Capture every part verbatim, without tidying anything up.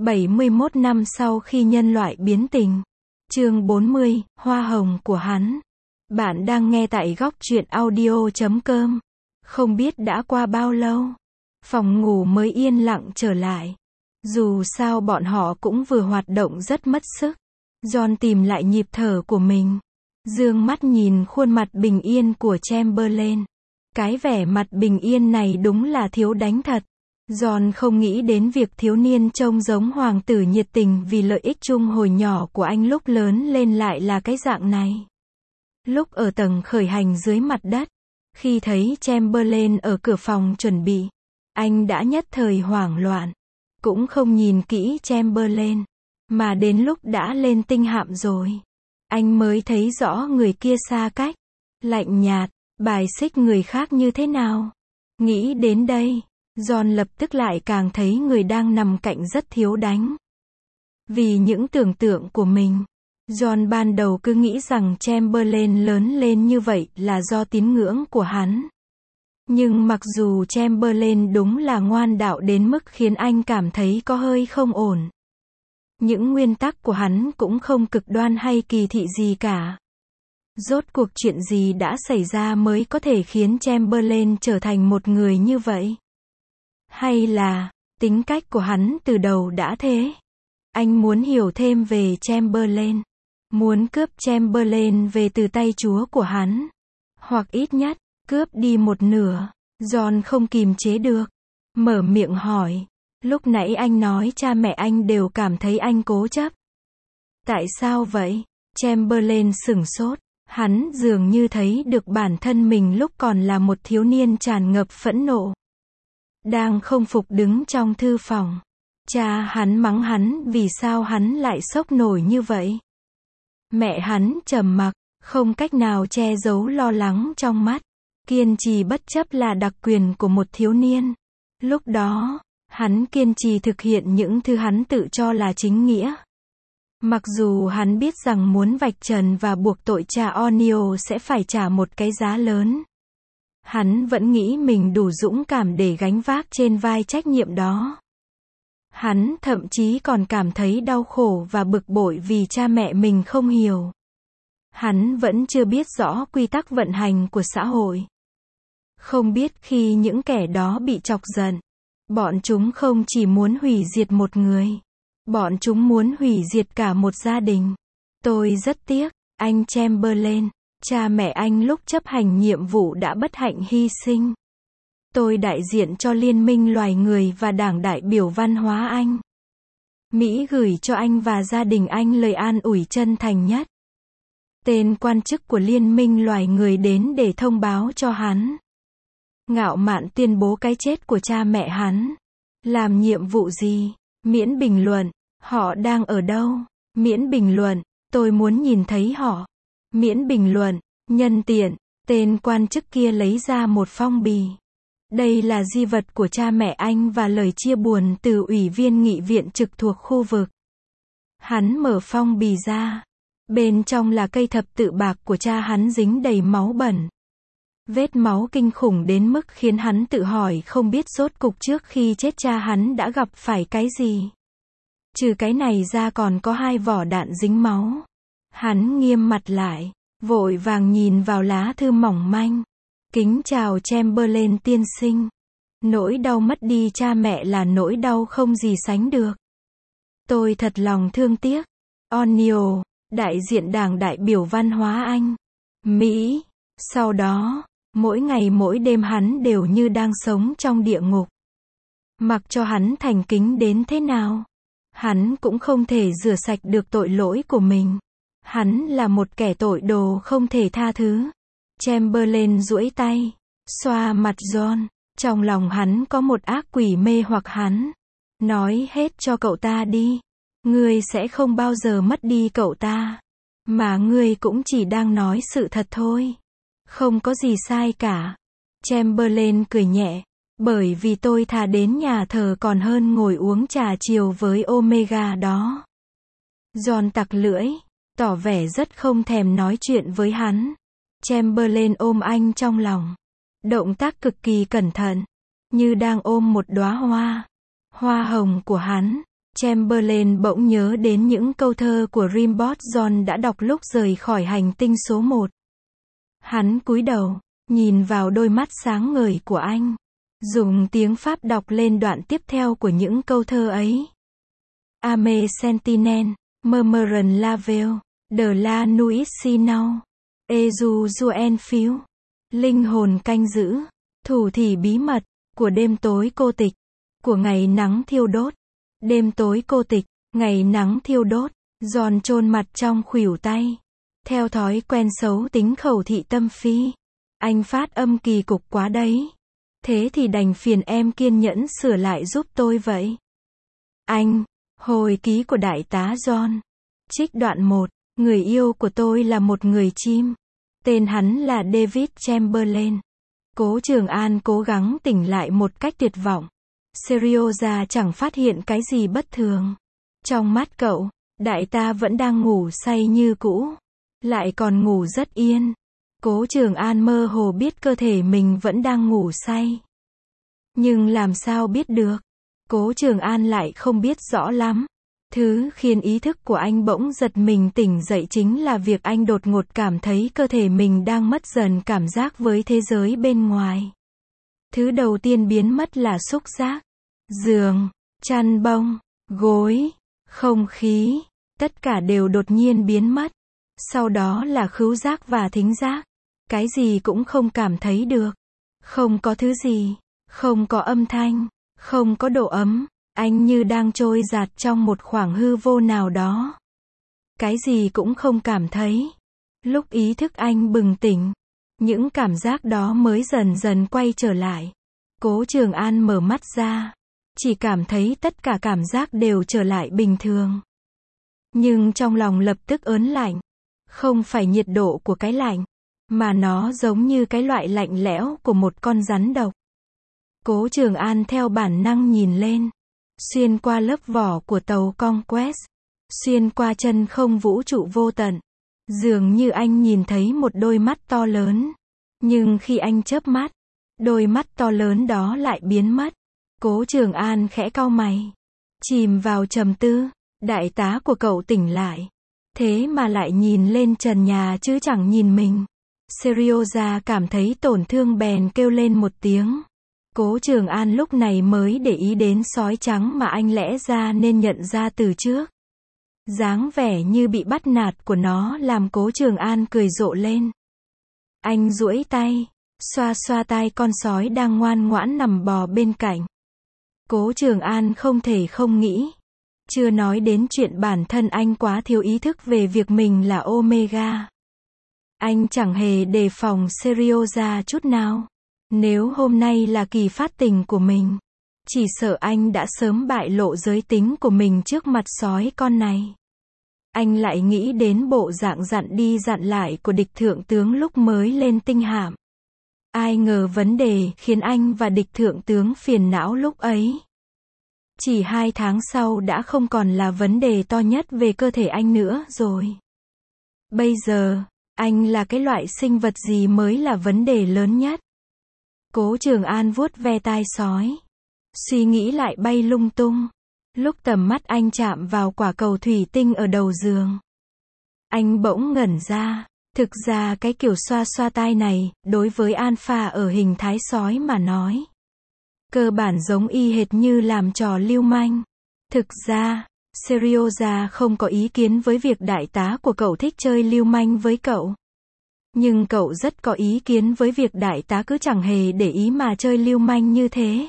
bảy mươi mốt năm sau khi nhân loại biến tình. Chương bốn mươi, Hoa hồng của hắn. Bạn đang nghe tại góc truyện audio chấm com. Không biết đã qua bao lâu, phòng ngủ mới yên lặng trở lại. Dù sao bọn họ cũng vừa hoạt động rất mất sức. John tìm lại nhịp thở của mình. Dương mắt nhìn khuôn mặt bình yên của Chamberlain. Cái vẻ mặt bình yên này đúng là thiếu đánh thật. John không nghĩ đến việc thiếu niên trông giống hoàng tử nhiệt tình vì lợi ích chung hồi nhỏ của anh lúc lớn lên lại là cái dạng này. Lúc ở tầng khởi hành dưới mặt đất, khi thấy Chamberlain ở cửa phòng chuẩn bị, anh đã nhất thời hoảng loạn. Cũng không nhìn kỹ Chamberlain, mà đến lúc đã lên tinh hạm rồi, anh mới thấy rõ người kia xa cách, lạnh nhạt, bài xích người khác như thế nào. Nghĩ đến đây, John lập tức lại càng thấy người đang nằm cạnh rất thiếu đánh. Vì những tưởng tượng của mình, John ban đầu cứ nghĩ rằng Chamberlain lớn lên như vậy là do tín ngưỡng của hắn. Nhưng mặc dù Chamberlain đúng là ngoan đạo đến mức khiến anh cảm thấy có hơi không ổn, những nguyên tắc của hắn cũng không cực đoan hay kỳ thị gì cả. Rốt cuộc chuyện gì đã xảy ra mới có thể khiến Chamberlain trở thành một người như vậy? Hay là, tính cách của hắn từ đầu đã thế? Anh muốn hiểu thêm về Chamberlain. Muốn cướp Chamberlain về từ tay chúa của hắn. Hoặc ít nhất, cướp đi một nửa. John không kìm chế được. Mở miệng hỏi. Lúc nãy anh nói cha mẹ anh đều cảm thấy anh cố chấp. Tại sao vậy? Chamberlain sửng sốt. Hắn dường như thấy được bản thân mình lúc còn là một thiếu niên tràn ngập phẫn nộ. Đang không phục đứng trong thư phòng. Cha hắn mắng hắn vì sao hắn lại sốc nổi như vậy. Mẹ hắn trầm mặc, không cách nào che giấu lo lắng trong mắt. Kiên trì bất chấp là đặc quyền của một thiếu niên. Lúc đó, hắn kiên trì thực hiện những thứ hắn tự cho là chính nghĩa. Mặc dù hắn biết rằng muốn vạch trần và buộc tội cha O'Neill sẽ phải trả một cái giá lớn. Hắn vẫn nghĩ mình đủ dũng cảm để gánh vác trên vai trách nhiệm đó. Hắn thậm chí còn cảm thấy đau khổ và bực bội vì cha mẹ mình không hiểu. Hắn vẫn chưa biết rõ quy tắc vận hành của xã hội. Không biết khi những kẻ đó bị chọc giận, bọn chúng không chỉ muốn hủy diệt một người, bọn chúng muốn hủy diệt cả một gia đình. Tôi rất tiếc, anh Chamberlain, cha mẹ anh lúc chấp hành nhiệm vụ đã bất hạnh hy sinh. Tôi đại diện cho Liên minh Loài Người và Đảng Đại biểu Văn hóa Anh. Mỹ gửi cho anh và gia đình anh lời an ủi chân thành nhất. Tên quan chức của Liên minh Loài Người đến để thông báo cho hắn. Ngạo mạn tuyên bố cái chết của cha mẹ hắn. Làm nhiệm vụ gì? Miễn bình luận. Họ đang ở đâu? Miễn bình luận. Tôi muốn nhìn thấy họ. Miễn bình luận. Nhân tiện, tên quan chức kia lấy ra một phong bì. Đây là di vật của cha mẹ anh và lời chia buồn từ ủy viên nghị viện trực thuộc khu vực. Hắn mở phong bì ra. Bên trong là cây thập tự bạc của cha hắn dính đầy máu bẩn. Vết máu kinh khủng đến mức khiến hắn tự hỏi không biết rốt cục trước khi chết cha hắn đã gặp phải cái gì. Trừ cái này ra còn có hai vỏ đạn dính máu. Hắn nghiêm mặt lại, vội vàng nhìn vào lá thư mỏng manh. Kính chào Chamberlain tiên sinh. Nỗi đau mất đi cha mẹ là nỗi đau không gì sánh được. Tôi thật lòng thương tiếc. O'Neill, đại diện Đảng Đại biểu Văn hóa Anh, Mỹ. Sau đó, mỗi ngày mỗi đêm hắn đều như đang sống trong địa ngục. Mặc cho hắn thành kính đến thế nào, hắn cũng không thể rửa sạch được tội lỗi của mình. Hắn là một kẻ tội đồ không thể tha thứ. Chamberlain duỗi tay, xoa mặt John. Trong lòng hắn có một ác quỷ mê hoặc hắn. Nói hết cho cậu ta đi. Ngươi sẽ không bao giờ mất đi cậu ta. Mà ngươi cũng chỉ đang nói sự thật thôi. Không có gì sai cả. Chamberlain cười nhẹ. Bởi vì tôi thà đến nhà thờ còn hơn ngồi uống trà chiều với Omega đó. John tặc lưỡi, tỏ vẻ rất không thèm nói chuyện với hắn. Chamberlain ôm anh trong lòng. Động tác cực kỳ cẩn thận. Như đang ôm một đóa hoa. Hoa hồng của hắn. Chamberlain bỗng nhớ đến những câu thơ của Rimbaud John đã đọc lúc rời khỏi hành tinh số một. Hắn cúi đầu, nhìn vào đôi mắt sáng ngời của anh, dùng tiếng Pháp đọc lên đoạn tiếp theo của những câu thơ ấy. Ame sentinelle, murmuren la veille, de la nuit si nau, ezu juen phiêu. Linh hồn canh giữ, thủ thỉ bí mật, của đêm tối cô tịch, của ngày nắng thiêu đốt. Đêm tối cô tịch, ngày nắng thiêu đốt, Giòn chôn mặt trong khuỷu tay. Theo thói quen xấu tính khẩu thị tâm phi. Anh phát âm kỳ cục quá đấy. Thế thì đành phiền em kiên nhẫn sửa lại giúp tôi vậy. Anh, hồi ký của đại tá John. Trích đoạn một, người yêu của tôi là một người chim. Tên hắn là David Chamberlain. Cố Trường An cố gắng tỉnh lại một cách tuyệt vọng. Serioza chẳng phát hiện cái gì bất thường. Trong mắt cậu, đại ta vẫn đang ngủ say như cũ. Lại còn ngủ rất yên. Cố Trường An mơ hồ biết cơ thể mình vẫn đang ngủ say. Nhưng làm sao biết được? Cố Trường An lại không biết rõ lắm. Thứ khiến ý thức của anh bỗng giật mình tỉnh dậy chính là việc anh đột ngột cảm thấy cơ thể mình đang mất dần cảm giác với thế giới bên ngoài. Thứ đầu tiên biến mất là xúc giác. Giường, chăn bông, gối, không khí, tất cả đều đột nhiên biến mất. Sau đó là khứu giác và thính giác. Cái gì cũng không cảm thấy được. Không có thứ gì, không có âm thanh, không có độ ấm. Anh như đang trôi dạt trong một khoảng hư vô nào đó. Cái gì cũng không cảm thấy. Lúc ý thức anh bừng tỉnh, những cảm giác đó mới dần dần quay trở lại. Cố Trường An mở mắt ra, chỉ cảm thấy tất cả cảm giác đều trở lại bình thường. Nhưng trong lòng lập tức ớn lạnh. Không phải nhiệt độ của cái lạnh, mà nó giống như cái loại lạnh lẽo của một con rắn độc. Cố Trường An theo bản năng nhìn lên. Xuyên qua lớp vỏ của tàu Conquest, xuyên qua chân không vũ trụ vô tận, dường như anh nhìn thấy một đôi mắt to lớn. Nhưng khi anh chớp mắt, đôi mắt to lớn đó lại biến mất. Cố Trường An khẽ cau mày, chìm vào trầm tư. Đại tá của cậu tỉnh lại, thế mà lại nhìn lên trần nhà chứ chẳng nhìn mình. Serioza cảm thấy tổn thương bèn kêu lên một tiếng. Cố Trường An lúc này mới để ý đến sói trắng mà anh lẽ ra nên nhận ra từ trước. Dáng vẻ như bị bắt nạt của nó làm Cố Trường An cười rộ lên. Anh duỗi tay, xoa xoa tai con sói đang ngoan ngoãn nằm bò bên cạnh. Cố Trường An không thể không nghĩ. Chưa nói đến chuyện bản thân anh quá thiếu ý thức về việc mình là Omega. Anh chẳng hề đề phòng Serioza chút nào. Nếu hôm nay là kỳ phát tình của mình, chỉ sợ anh đã sớm bại lộ giới tính của mình trước mặt sói con này. Anh lại nghĩ đến bộ dạng dặn đi dặn lại của địch thượng tướng lúc mới lên tinh hạm. Ai ngờ vấn đề khiến anh và địch thượng tướng phiền não lúc ấy. Chỉ hai tháng sau đã không còn là vấn đề to nhất về cơ thể anh nữa rồi. Bây giờ, anh là cái loại sinh vật gì mới là vấn đề lớn nhất? Cố Trường An vuốt ve tai sói. Suy nghĩ lại bay lung tung. Lúc tầm mắt anh chạm vào quả cầu thủy tinh ở đầu giường, anh bỗng ngẩn ra. Thực ra cái kiểu xoa xoa tai này, đối với Alpha ở hình thái sói mà nói, cơ bản giống y hệt như làm trò lưu manh. Thực ra, Serioza không có ý kiến với việc đại tá của cậu thích chơi lưu manh với cậu. Nhưng cậu rất có ý kiến với việc đại tá cứ chẳng hề để ý mà chơi lưu manh như thế.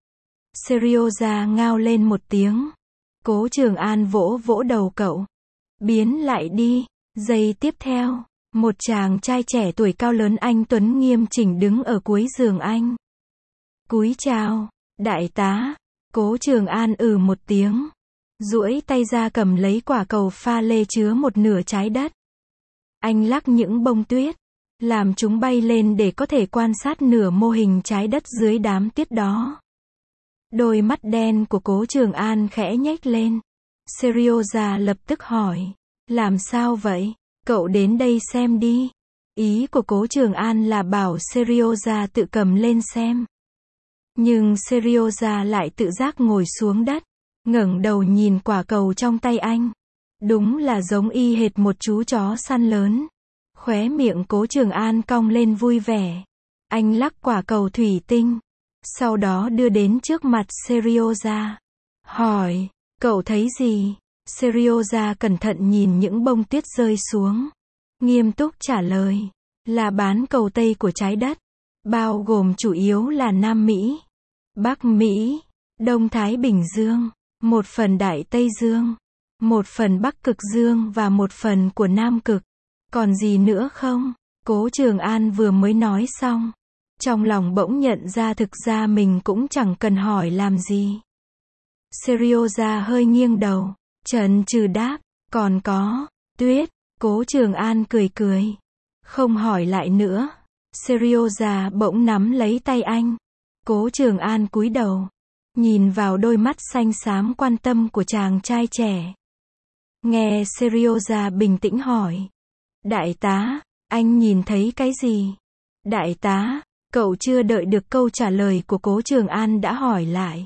Serioza ngao lên một tiếng. Cố Trường An vỗ vỗ đầu cậu. Biến lại đi. Giây tiếp theo, một chàng trai trẻ tuổi cao lớn anh tuấn nghiêm chỉnh đứng ở cuối giường anh. Cúi chào, đại tá. Cố Trường An ừ một tiếng, duỗi tay ra cầm lấy quả cầu pha lê chứa một nửa trái đất. Anh lắc những bông tuyết, làm chúng bay lên để có thể quan sát nửa mô hình trái đất dưới đám tuyết đó. Đôi mắt đen của Cố Trường An khẽ nhếch lên. Serioza lập tức hỏi, làm sao vậy? Cậu đến đây xem đi. Ý của Cố Trường An là bảo Serioza tự cầm lên xem. Nhưng Serioza lại tự giác ngồi xuống đất. ngẩng đầu nhìn quả cầu trong tay anh. Đúng là giống y hệt một chú chó săn lớn. Khóe miệng Cố Trường An cong lên vui vẻ. Anh lắc quả cầu thủy tinh. Sau đó đưa đến trước mặt Serioja. Hỏi, cậu thấy gì? Serioja cẩn thận nhìn những bông tuyết rơi xuống. Nghiêm túc trả lời. Là bán cầu Tây của trái đất. Bao gồm chủ yếu là Nam Mỹ, Bắc Mỹ, Đông Thái Bình Dương, một phần Đại Tây Dương, một phần Bắc Cực Dương và một phần của Nam Cực. Còn gì nữa không? Cố Trường An vừa mới nói xong. Trong lòng bỗng nhận ra thực ra mình cũng chẳng cần hỏi làm gì. Serioja hơi nghiêng đầu, chần chừ đáp, còn có, tuyết. Cố Trường An cười cười. Không hỏi lại nữa. Serioja bỗng nắm lấy tay anh. Cố Trường An cúi đầu, nhìn vào đôi mắt xanh xám quan tâm của chàng trai trẻ. Nghe Serioja bình tĩnh hỏi. Đại tá, anh nhìn thấy cái gì? Đại tá, cậu chưa đợi được câu trả lời của Cố Trường An đã hỏi lại.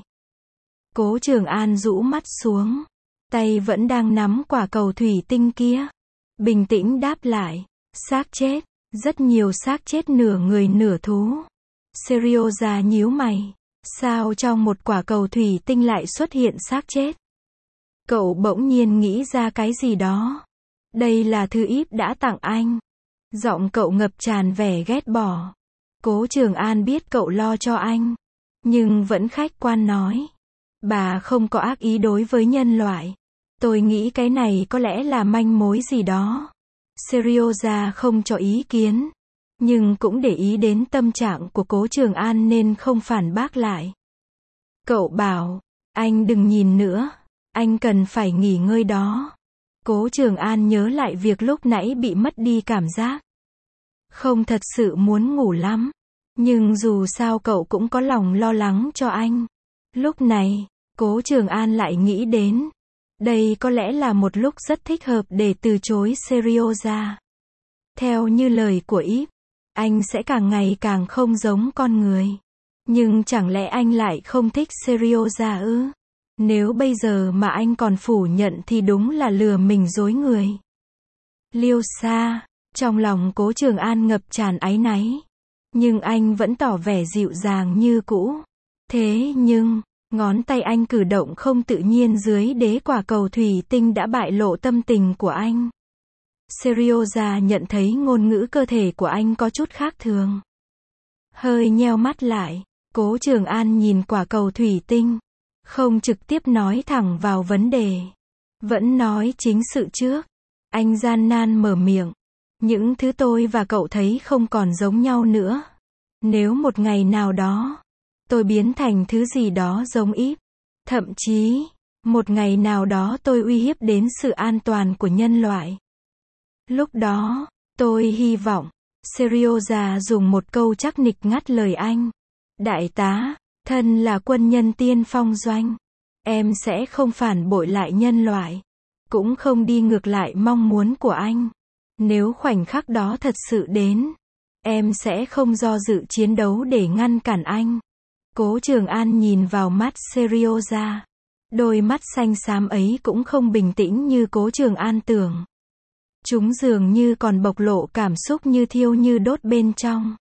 Cố Trường An rũ mắt xuống, tay vẫn đang nắm quả cầu thủy tinh kia. Bình tĩnh đáp lại, xác chết, rất nhiều xác chết nửa người nửa thú. Serioja nhíu mày, sao trong một quả cầu thủy tinh lại xuất hiện xác chết? Cậu bỗng nhiên nghĩ ra cái gì đó. Đây là thứ Íp đã tặng anh. Giọng cậu ngập tràn vẻ ghét bỏ. Cố Trường An biết cậu lo cho anh, nhưng vẫn khách quan nói. Bà không có ác ý đối với nhân loại. Tôi nghĩ cái này có lẽ là manh mối gì đó. Serioja không cho ý kiến, nhưng cũng để ý đến tâm trạng của Cố Trường An nên không phản bác lại. Cậu bảo, anh đừng nhìn nữa, anh cần phải nghỉ ngơi đó. Cố Trường An nhớ lại việc lúc nãy bị mất đi cảm giác. Không thật sự muốn ngủ lắm, nhưng dù sao cậu cũng có lòng lo lắng cho anh. Lúc này, Cố Trường An lại nghĩ đến, đây có lẽ là một lúc rất thích hợp để từ chối Serioja. Theo như lời của Íp, anh sẽ càng ngày càng không giống con người. Nhưng chẳng lẽ anh lại không thích Serioja ư? Nếu bây giờ mà anh còn phủ nhận thì đúng là lừa mình dối người. Liêu Sa, trong lòng Cố Trường An ngập tràn áy náy. Nhưng anh vẫn tỏ vẻ dịu dàng như cũ. Thế nhưng, ngón tay anh cử động không tự nhiên dưới đế quả cầu thủy tinh đã bại lộ tâm tình của anh. Serioja nhận thấy ngôn ngữ cơ thể của anh có chút khác thường. Hơi nheo mắt lại, Cố Trường An nhìn quả cầu thủy tinh. Không trực tiếp nói thẳng vào vấn đề. Vẫn nói chính sự trước. Anh gian nan mở miệng. Những thứ tôi và cậu thấy không còn giống nhau nữa. Nếu một ngày nào đó, tôi biến thành thứ gì đó giống Íp. Thậm chí, một ngày nào đó tôi uy hiếp đến sự an toàn của nhân loại. Lúc đó, tôi hy vọng, Serioja dùng một câu chắc nịch ngắt lời anh. Đại tá, thân là quân nhân tiên phong doanh. Em sẽ không phản bội lại nhân loại. Cũng không đi ngược lại mong muốn của anh. Nếu khoảnh khắc đó thật sự đến, em sẽ không do dự chiến đấu để ngăn cản anh. Cố Trường An nhìn vào mắt Serioja. Đôi mắt xanh xám ấy cũng không bình tĩnh như Cố Trường An tưởng. Chúng dường như còn bộc lộ cảm xúc như thiêu như đốt bên trong.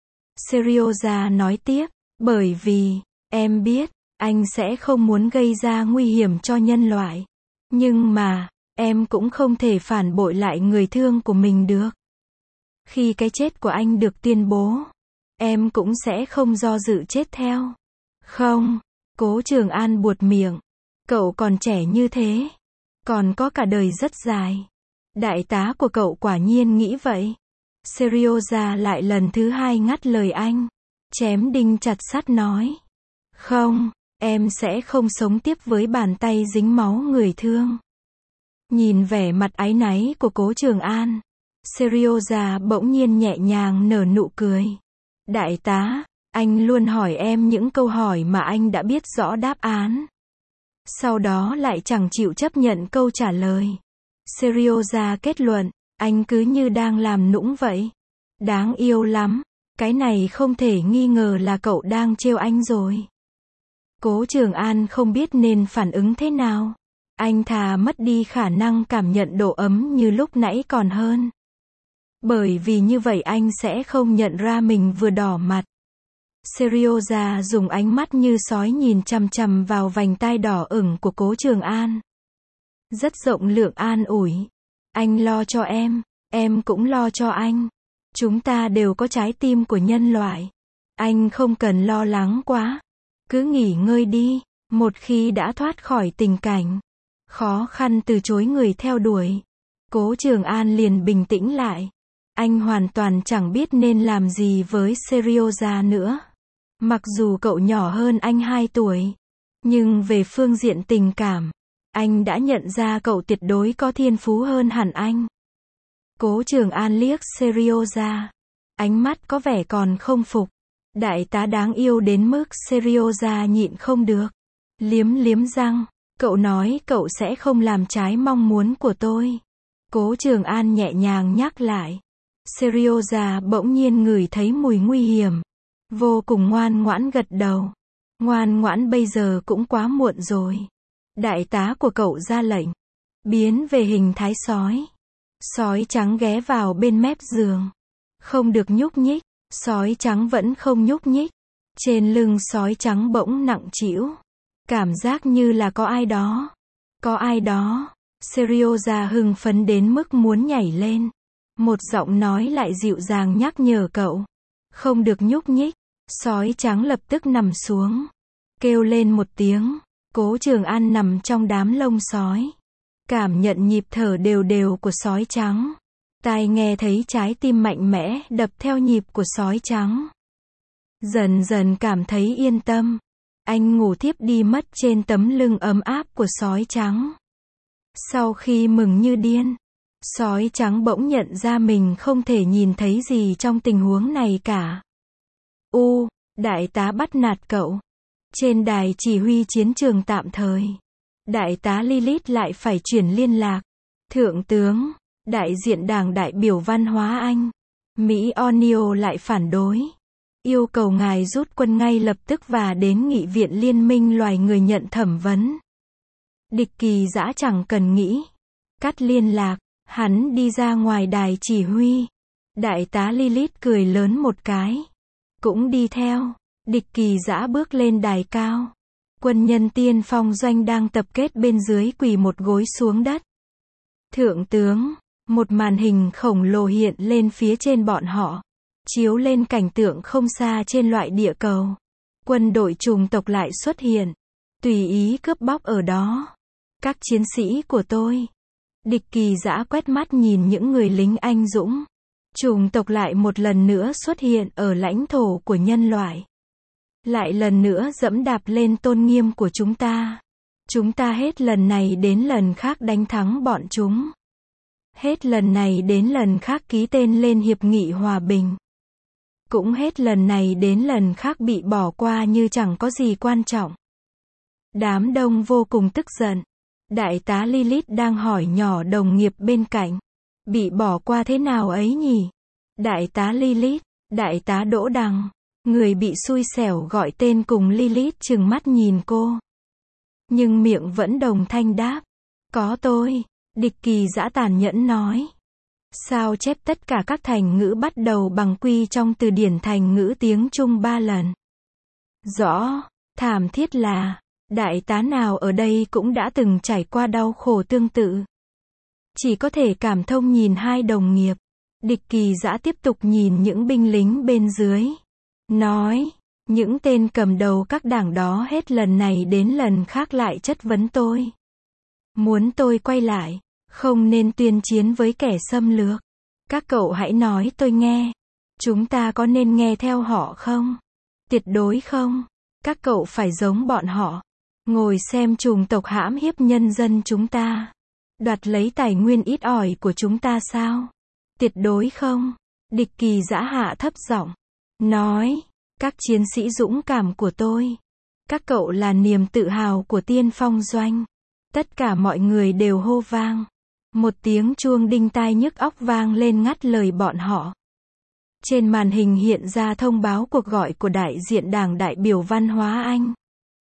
Serioja nói tiếp, bởi vì, em biết, anh sẽ không muốn gây ra nguy hiểm cho nhân loại. Nhưng mà, em cũng không thể phản bội lại người thương của mình được. Khi cái chết của anh được tuyên bố, em cũng sẽ không do dự chết theo. Không, Cố Trường An buột miệng. Cậu còn trẻ như thế. Còn có cả đời rất dài. Đại tá của cậu quả nhiên nghĩ vậy. Serioja lại lần thứ hai ngắt lời anh. Chém đinh chặt sắt nói. Không, em sẽ không sống tiếp với bàn tay dính máu người thương. Nhìn vẻ mặt áy náy của Cố Trường An, Serioja bỗng nhiên nhẹ nhàng nở nụ cười. Đại tá, anh luôn hỏi em những câu hỏi mà anh đã biết rõ đáp án. Sau đó lại chẳng chịu chấp nhận câu trả lời. Serioja kết luận, anh cứ như đang làm nũng vậy. Đáng yêu lắm, cái này không thể nghi ngờ là cậu đang trêu anh rồi. Cố Trường An không biết nên phản ứng thế nào. Anh thà mất đi khả năng cảm nhận độ ấm như lúc nãy còn hơn. Bởi vì như vậy anh sẽ không nhận ra mình vừa đỏ mặt. Serioza dùng ánh mắt như sói nhìn chằm chằm vào vành tai đỏ ửng của Cố Trường An. Rất rộng lượng an ủi. Anh lo cho em, em cũng lo cho anh. Chúng ta đều có trái tim của nhân loại. Anh không cần lo lắng quá. Cứ nghỉ ngơi đi. Một khi đã thoát khỏi tình cảnh khó khăn từ chối người theo đuổi, Cố Trường An liền bình tĩnh lại. Anh hoàn toàn chẳng biết nên làm gì với Serioza nữa. Mặc dù cậu nhỏ hơn anh hai tuổi, nhưng về phương diện tình cảm, anh đã nhận ra cậu tuyệt đối có thiên phú hơn hẳn anh. Cố Trường An liếc Serioza, ánh mắt có vẻ còn không phục. Đại tá đáng yêu đến mức Serioza nhịn không được. Liếm liếm răng, cậu nói cậu sẽ không làm trái mong muốn của tôi. Cố Trường An nhẹ nhàng nhắc lại. Serioza bỗng nhiên ngửi thấy mùi nguy hiểm. Vô cùng ngoan ngoãn gật đầu. Ngoan ngoãn bây giờ cũng quá muộn rồi. Đại tá của cậu ra lệnh. Biến về hình thái sói. Sói trắng ghé vào bên mép giường. Không được nhúc nhích. Sói trắng vẫn không nhúc nhích. Trên lưng sói trắng bỗng nặng trĩu. Cảm giác như là có ai đó. Có ai đó. Serioza hưng phấn đến mức muốn nhảy lên. Một giọng nói lại dịu dàng nhắc nhở cậu. Không được nhúc nhích. Sói trắng lập tức nằm xuống. Kêu lên một tiếng. Cố Trường An nằm trong đám lông sói. Cảm nhận nhịp thở đều đều của sói trắng. Tai nghe thấy trái tim mạnh mẽ đập theo nhịp của sói trắng. Dần dần cảm thấy yên tâm. Anh ngủ thiếp đi mất trên tấm lưng ấm áp của sói trắng. Sau khi mừng như điên, sói trắng bỗng nhận ra mình không thể nhìn thấy gì trong tình huống này cả. U, đại tá bắt nạt cậu. Trên đài chỉ huy chiến trường tạm thời, đại tá Lilith lại phải chuyển liên lạc. Thượng tướng, đại diện Đảng đại biểu văn hóa Anh, Mỹ O'Neill lại phản đối. Yêu cầu ngài rút quân ngay lập tức và đến Nghị viện Liên minh loài người nhận thẩm vấn. Địch Kỳ Dã chẳng cần nghĩ. Cắt liên lạc, hắn đi ra ngoài đài chỉ huy. Đại tá Lilith cười lớn một cái. Cũng đi theo. Địch Kỳ Dã bước lên đài cao. Quân nhân tiên phong doanh đang tập kết bên dưới quỳ một gối xuống đất. Thượng tướng, một màn hình khổng lồ hiện lên phía trên bọn họ. Chiếu lên cảnh tượng không xa trên loại địa cầu. Quân đội chủng tộc lại xuất hiện. Tùy ý cướp bóc ở đó. Các chiến sĩ của tôi. Địch Kỳ Dã quét mắt nhìn những người lính anh dũng. Chủng tộc lại một lần nữa xuất hiện ở lãnh thổ của nhân loại. Lại lần nữa dẫm đạp lên tôn nghiêm của chúng ta. Chúng ta hết lần này đến lần khác đánh thắng bọn chúng. Hết lần này đến lần khác ký tên lên hiệp nghị hòa bình. Cũng hết lần này đến lần khác bị bỏ qua như chẳng có gì quan trọng. Đám đông vô cùng tức giận. Đại tá Lilith đang hỏi nhỏ đồng nghiệp bên cạnh. Bị bỏ qua thế nào ấy nhỉ? Đại tá Lilith, đại tá Đỗ Đằng. Người bị xui xẻo gọi tên cùng Lilith trừng mắt nhìn cô. Nhưng miệng vẫn đồng thanh đáp. Có tôi. Địch Kỳ Dã tàn nhẫn nói. Sao chép tất cả các thành ngữ bắt đầu bằng quy trong từ điển thành ngữ tiếng Trung ba lần. Rõ, thảm thiết là, đại tá nào ở đây cũng đã từng trải qua đau khổ tương tự. Chỉ có thể cảm thông nhìn hai đồng nghiệp. Địch Kỳ Dã tiếp tục nhìn những binh lính bên dưới. Nói, những tên cầm đầu các đảng đó hết lần này đến lần khác lại chất vấn tôi. Muốn tôi quay lại, không nên tuyên chiến với kẻ xâm lược. Các cậu hãy nói tôi nghe. Chúng ta có nên nghe theo họ không? Tuyệt đối không. Các cậu phải giống bọn họ. Ngồi xem chủng tộc hãm hiếp nhân dân chúng ta. Đoạt lấy tài nguyên ít ỏi của chúng ta sao? Tuyệt đối không. Địch Kỳ Dã hạ thấp giọng. Nói, các chiến sĩ dũng cảm của tôi. Các cậu là niềm tự hào của tiên phong doanh. Tất cả mọi người đều hô vang. Một tiếng chuông đinh tai nhức óc vang lên ngắt lời bọn họ. Trên màn hình hiện ra thông báo cuộc gọi của đại diện Đảng đại biểu văn hóa Anh.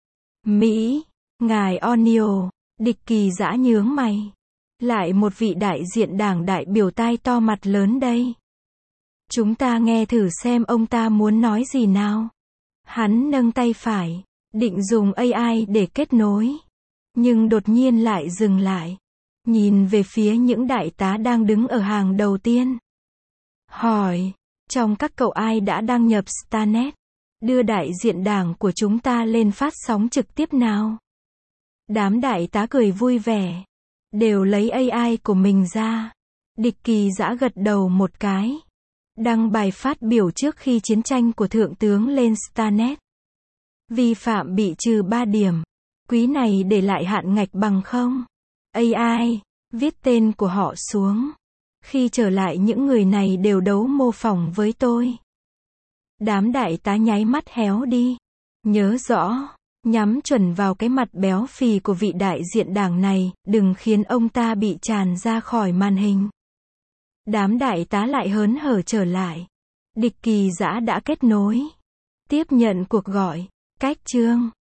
Mỹ, ngài O'Neill, Địch Kỳ Dã nhướng mày. Lại một vị đại diện đảng đại biểu tai to mặt lớn đây. Chúng ta nghe thử xem ông ta muốn nói gì nào. Hắn nâng tay phải, định dùng a i để kết nối. Nhưng đột nhiên lại dừng lại. Nhìn về phía những đại tá đang đứng ở hàng đầu tiên. Hỏi, trong các cậu ai đã đăng nhập Starnet? Đưa đại diện đảng của chúng ta lên phát sóng trực tiếp nào? Đám đại tá cười vui vẻ. Đều lấy a i của mình ra. Địch Kỳ Dã gật đầu một cái. Đăng bài phát biểu trước khi chiến tranh của Thượng tướng lên Starnet. Vi phạm bị trừ ba điểm. Quý này để lại hạn ngạch bằng không? a i, viết tên của họ xuống. Khi trở lại những người này đều đấu mô phỏng với tôi. Đám đại tá nháy mắt héo đi. Nhớ rõ, nhắm chuẩn vào cái mặt béo phì của vị đại diện đảng này, đừng khiến ông ta bị tràn ra khỏi màn hình. Đám đại tá lại hớn hở trở lại. Địch Kỳ Dã đã kết nối. Tiếp nhận cuộc gọi. Cách chương